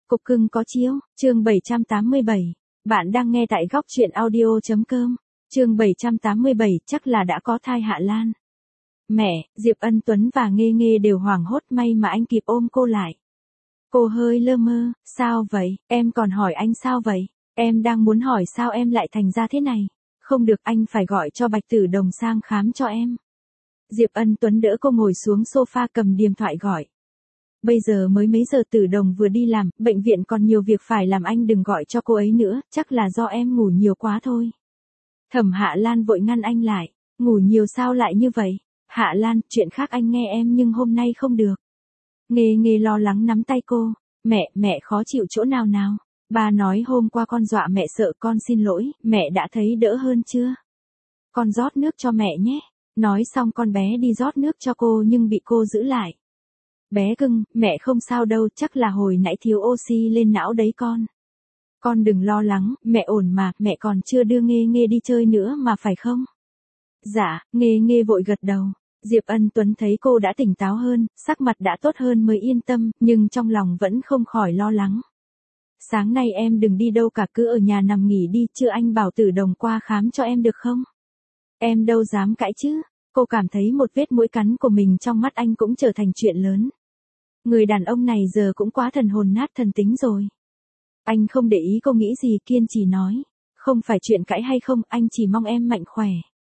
Cục cưng có chiếu, chương 787. Bạn đang nghe tại góc truyện audio.com. Chương 787 chắc là đã có thai Hạ Lan. Mẹ, Diệp Ân Tuấn và Nghê Nghê đều hoảng hốt, may mà anh kịp ôm cô lại. Cô hơi lơ mơ, sao vậy, em còn hỏi anh sao vậy? Em đang muốn hỏi sao em lại thành ra thế này. Không được, anh phải gọi cho Bạch Tử Đồng sang khám cho em. Diệp Ân Tuấn đỡ cô ngồi xuống sofa, cầm điện thoại gọi. Bây giờ mới mấy giờ, Tử Đồng vừa đi làm, bệnh viện còn nhiều việc phải làm, anh đừng gọi cho cô ấy nữa, chắc là do em ngủ nhiều quá thôi. Thẩm Hạ Lan vội ngăn anh lại, ngủ nhiều sao lại như vậy? Hạ Lan, chuyện khác anh nghe em nhưng hôm nay không được. Nghê Nghê lo lắng nắm tay cô, mẹ khó chịu chỗ nào nào? Ba nói hôm qua con dọa mẹ sợ, con xin lỗi, mẹ đã thấy đỡ hơn chưa? Con rót nước cho mẹ nhé. Nói xong con bé đi rót nước cho cô nhưng bị cô giữ lại. Bé cưng, mẹ không sao đâu, chắc là hồi nãy thiếu oxy lên não đấy con. Con đừng lo lắng, mẹ ổn mà, mẹ còn chưa đưa Nghê Nghê đi chơi nữa mà phải không? Dạ, Nghê Nghê vội gật đầu. Diệp Ân Tuấn thấy cô đã tỉnh táo hơn, sắc mặt đã tốt hơn mới yên tâm, nhưng trong lòng vẫn không khỏi lo lắng. Sáng nay em đừng đi đâu cả, cứ ở nhà nằm nghỉ đi, chưa anh bảo Tử Đồng qua khám cho em được không? Em đâu dám cãi chứ. Cô cảm thấy một vết mũi cắn của mình trong mắt anh cũng trở thành chuyện lớn. Người đàn ông này giờ cũng quá thần hồn nát thần tính rồi. Anh không để ý cô nghĩ gì, kiên trì nói. Không phải chuyện cãi hay không, anh chỉ mong em mạnh khỏe.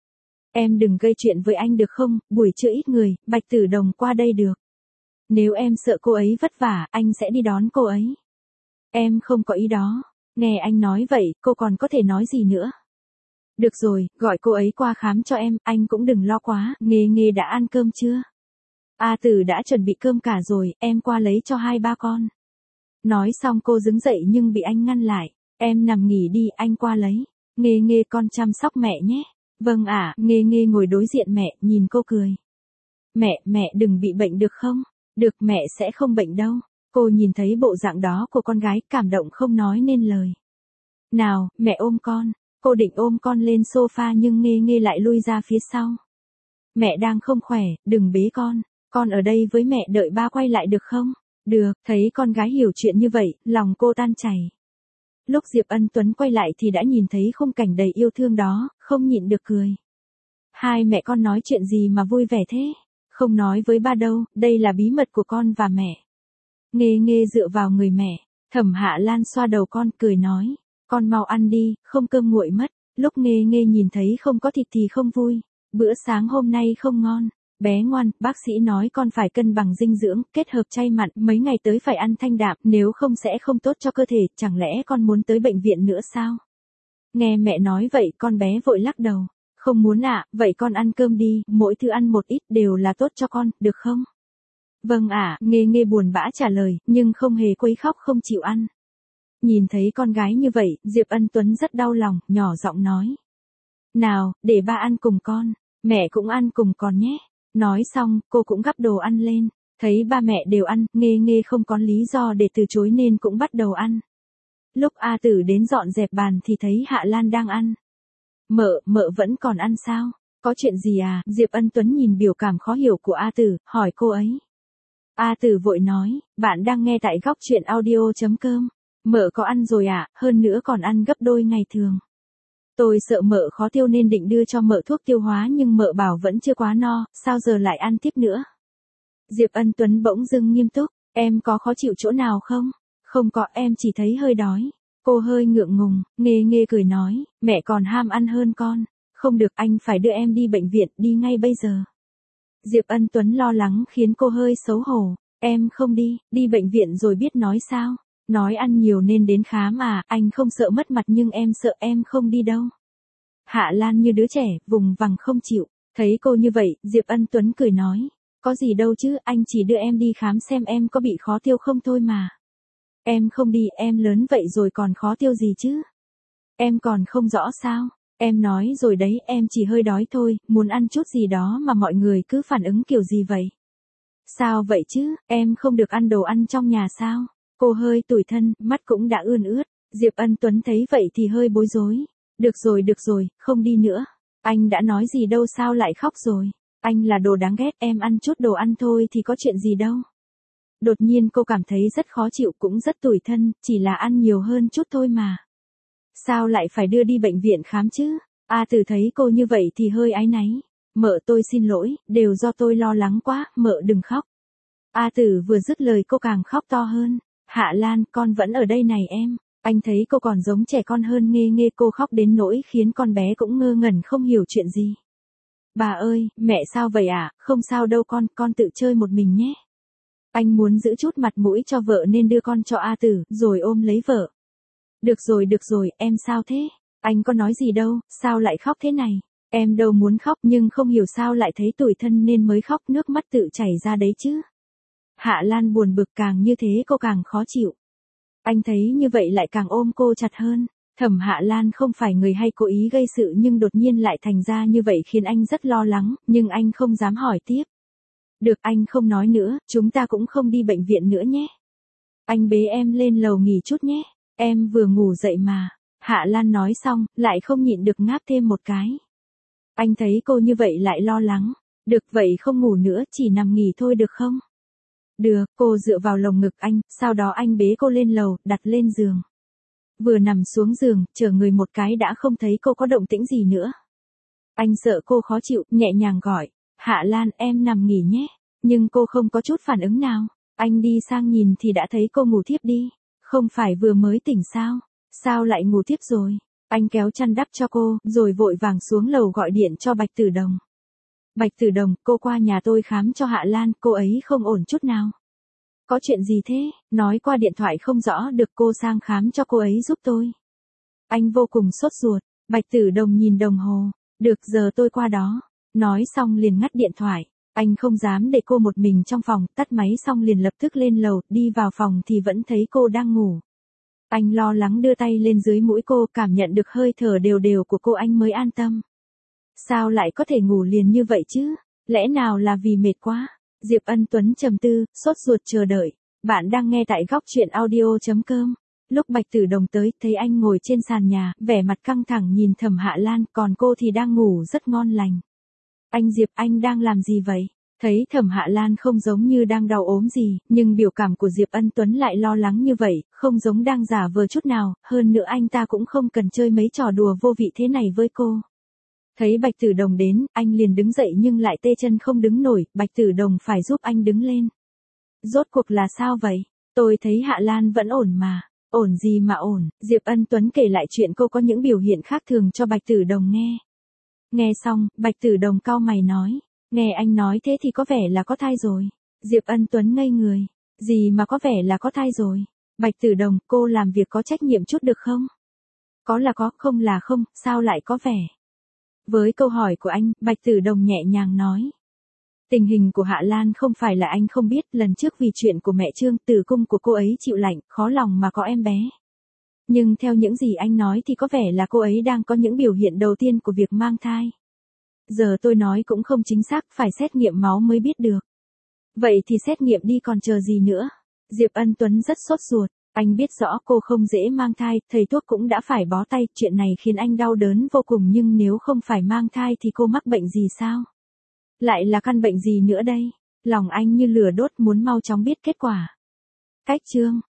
Em đừng gây chuyện với anh được không, buổi trưa ít người, Bạch Tử Đồng qua đây được. Nếu em sợ cô ấy vất vả, anh sẽ đi đón cô ấy. Em không có ý đó. Nghe anh nói vậy, cô còn có thể nói gì nữa. Được rồi, gọi cô ấy qua khám cho em, anh cũng đừng lo quá. Nghê Nghê đã ăn cơm chưa? A Tử đã chuẩn bị cơm cả rồi, em qua lấy cho hai ba con. Nói xong cô đứng dậy nhưng bị anh ngăn lại. Em nằm nghỉ đi, anh qua lấy. Nghê Nghê, con chăm sóc mẹ nhé. Vâng ạ. Nghê Nghê ngồi đối diện mẹ, nhìn cô cười. Mẹ đừng bị bệnh được không? Được, mẹ sẽ không bệnh đâu. Cô nhìn thấy bộ dạng đó của con gái, cảm động không nói nên lời. Nào, mẹ ôm con. Cô định ôm con lên sofa nhưng Nghê Nghê lại lui ra phía sau. Mẹ đang không khỏe, đừng bế con ở đây với mẹ, đợi ba quay lại được không? Được, thấy con gái hiểu chuyện như vậy, lòng cô tan chảy. Lúc Diệp Ân Tuấn quay lại thì đã nhìn thấy khung cảnh đầy yêu thương đó, không nhịn được cười. Hai mẹ con nói chuyện gì mà vui vẻ thế? Không nói với ba đâu, đây là bí mật của con và mẹ. Nghê Nghê dựa vào người mẹ, Thẩm Hạ Lan xoa đầu con, cười nói. Con mau ăn đi, không cơm nguội mất. Lúc Nghê Nghê nhìn thấy không có thịt thì không vui. Bữa sáng hôm nay không ngon. Bé ngoan, bác sĩ nói con phải cân bằng dinh dưỡng, kết hợp chay mặn, mấy ngày tới phải ăn thanh đạm, nếu không sẽ không tốt cho cơ thể, chẳng lẽ con muốn tới bệnh viện nữa sao? Nghe mẹ nói vậy, con bé vội lắc đầu. Không muốn ạ, vậy con ăn cơm đi, mỗi thứ ăn một ít đều là tốt cho con, được không? Vâng ạ, Nghê Nghê buồn bã trả lời, nhưng không hề quấy khóc không chịu ăn. Nhìn thấy con gái như vậy, Diệp Ân Tuấn rất đau lòng, nhỏ giọng nói. Nào, để ba ăn cùng con, mẹ cũng ăn cùng con nhé. Nói xong, cô cũng gắp đồ ăn lên. Thấy ba mẹ đều ăn, Nghê Nghê không có lý do để từ chối nên cũng bắt đầu ăn. Lúc A Tử đến dọn dẹp bàn thì thấy Hạ Lan đang ăn. Mợ vẫn còn ăn sao? Có chuyện gì à? Diệp Ân Tuấn nhìn biểu cảm khó hiểu của A Tử, hỏi cô ấy. A Tử vội nói, bạn đang nghe tại góc truyện audio.com. Mợ có ăn rồi ạ, hơn nữa còn ăn gấp đôi ngày thường. Tôi sợ mợ khó tiêu nên định đưa cho mợ thuốc tiêu hóa nhưng mợ bảo vẫn chưa quá no, sao giờ lại ăn tiếp nữa? Diệp Ân Tuấn bỗng dưng nghiêm túc, em có khó chịu chỗ nào không? Không có, em chỉ thấy hơi đói. Cô hơi ngượng ngùng, Nghê Nghê cười nói, mẹ còn ham ăn hơn con. Không được, anh phải đưa em đi bệnh viện, đi ngay bây giờ. Diệp Ân Tuấn lo lắng khiến cô hơi xấu hổ, em không đi, đi bệnh viện rồi biết nói sao? Nói ăn nhiều nên đến khám à, anh không sợ mất mặt nhưng em sợ em không đi đâu. Hạ Lan như đứa trẻ, vùng vằng không chịu. Thấy cô như vậy, Diệp Ân Tuấn cười nói. Có gì đâu chứ, anh chỉ đưa em đi khám xem em có bị khó tiêu không thôi mà. Em không đi, em lớn vậy rồi còn khó tiêu gì chứ? Em còn không rõ sao? Em nói rồi đấy, em chỉ hơi đói thôi, muốn ăn chút gì đó mà mọi người cứ phản ứng kiểu gì vậy? Sao vậy chứ, em không được ăn đồ ăn trong nhà sao? Cô hơi tủi thân, mắt cũng đã ươn ướt. Diệp Ân Tuấn thấy vậy thì hơi bối rối. Được rồi, không đi nữa. Anh đã nói gì đâu sao lại khóc rồi. Anh là đồ đáng ghét, em ăn chút đồ ăn thôi thì có chuyện gì đâu. Đột nhiên cô cảm thấy rất khó chịu cũng rất tủi thân, chỉ là ăn nhiều hơn chút thôi mà. Sao lại phải đưa đi bệnh viện khám chứ? A Tử thấy cô như vậy thì hơi áy náy. Mợ tôi xin lỗi, đều do tôi lo lắng quá, mợ đừng khóc. A Tử vừa dứt lời cô càng khóc to hơn. Hạ Lan, con vẫn ở đây này em. Anh thấy cô còn giống trẻ con hơn Nghê Nghê, cô khóc đến nỗi khiến con bé cũng ngơ ngẩn không hiểu chuyện gì. Bà ơi, mẹ sao vậy ạ? Không sao đâu con tự chơi một mình nhé. Anh muốn giữ chút mặt mũi cho vợ nên đưa con cho A Tử, rồi ôm lấy vợ. Được rồi, em sao thế? Anh có nói gì đâu, sao lại khóc thế này? Em đâu muốn khóc nhưng không hiểu sao lại thấy tủi thân nên mới khóc, nước mắt tự chảy ra đấy chứ. Hạ Lan buồn bực, càng như thế cô càng khó chịu. Anh thấy như vậy lại càng ôm cô chặt hơn. Thẩm Hạ Lan không phải người hay cố ý gây sự nhưng đột nhiên lại thành ra như vậy khiến anh rất lo lắng, nhưng anh không dám hỏi tiếp. Được, anh không nói nữa, chúng ta cũng không đi bệnh viện nữa nhé. Anh bế em lên lầu nghỉ chút nhé, em vừa ngủ dậy mà. Hạ Lan nói xong, lại không nhịn được ngáp thêm một cái. Anh thấy cô như vậy lại lo lắng. Được vậy không ngủ nữa, chỉ nằm nghỉ thôi được không? Được, cô dựa vào lồng ngực anh, sau đó anh bế cô lên lầu, đặt lên giường. Vừa nằm xuống giường, chở người một cái đã không thấy cô có động tĩnh gì nữa. Anh sợ cô khó chịu, nhẹ nhàng gọi. Hạ Lan, em nằm nghỉ nhé. Nhưng cô không có chút phản ứng nào. Anh đi sang nhìn thì đã thấy cô ngủ thiếp đi. Không phải vừa mới tỉnh sao? Sao lại ngủ thiếp rồi? Anh kéo chăn đắp cho cô, rồi vội vàng xuống lầu gọi điện cho Bạch Tử Đồng. Bạch Tử Đồng, cô qua nhà tôi khám cho Hạ Lan, cô ấy không ổn chút nào. Có chuyện gì thế? Nói qua điện thoại không rõ được, cô sang khám cho cô ấy giúp tôi. Anh vô cùng sốt ruột. Bạch Tử Đồng nhìn đồng hồ. Được, giờ tôi qua đó. Nói xong liền ngắt điện thoại. Anh không dám để cô một mình trong phòng, tắt máy xong liền lập tức lên lầu, đi vào phòng thì vẫn thấy cô đang ngủ. Anh lo lắng đưa tay lên dưới mũi cô, cảm nhận được hơi thở đều đều của cô anh mới an tâm. Sao lại có thể ngủ liền như vậy chứ? Lẽ nào là vì mệt quá? Diệp Ân Tuấn trầm tư, sốt ruột chờ đợi. Bạn đang nghe tại góc truyện audio.com. Lúc Bạch Tử Đồng tới, thấy anh ngồi trên sàn nhà, vẻ mặt căng thẳng nhìn Thẩm Hạ Lan, còn cô thì đang ngủ rất ngon lành. Anh Diệp, anh đang làm gì vậy? Thấy Thẩm Hạ Lan không giống như đang đau ốm gì, nhưng biểu cảm của Diệp Ân Tuấn lại lo lắng như vậy, không giống đang giả vờ chút nào, hơn nữa anh ta cũng không cần chơi mấy trò đùa vô vị thế này với cô. Thấy Bạch Tử Đồng đến, anh liền đứng dậy nhưng lại tê chân không đứng nổi, Bạch Tử Đồng phải giúp anh đứng lên. Rốt cuộc là sao vậy? Tôi thấy Hạ Lan vẫn ổn mà. Ổn gì mà ổn? Diệp Ân Tuấn kể lại chuyện cô có những biểu hiện khác thường cho Bạch Tử Đồng nghe. Nghe xong, Bạch Tử Đồng cau mày nói. Nghe anh nói thế thì có vẻ là có thai rồi. Diệp Ân Tuấn ngây người. Gì mà có vẻ là có thai rồi? Bạch Tử Đồng, cô làm việc có trách nhiệm chút được không? Có là có, không là không, sao lại có vẻ? Với câu hỏi của anh, Bạch Tử Đồng nhẹ nhàng nói. Tình hình của Hạ Lan không phải là anh không biết, lần trước vì chuyện của mẹ Trương, tử cung của cô ấy chịu lạnh, khó lòng mà có em bé. Nhưng theo những gì anh nói thì có vẻ là cô ấy đang có những biểu hiện đầu tiên của việc mang thai. Giờ tôi nói cũng không chính xác, phải xét nghiệm máu mới biết được. Vậy thì xét nghiệm đi còn chờ gì nữa? Diệp Ân Tuấn rất sốt ruột, anh biết rõ cô không dễ mang thai, thầy thuốc cũng đã phải bó tay, chuyện này khiến anh đau đớn vô cùng nhưng nếu không phải mang thai thì cô mắc bệnh gì sao? Lại là căn bệnh gì nữa đây? Lòng anh như lửa đốt muốn mau chóng biết kết quả. Cách chương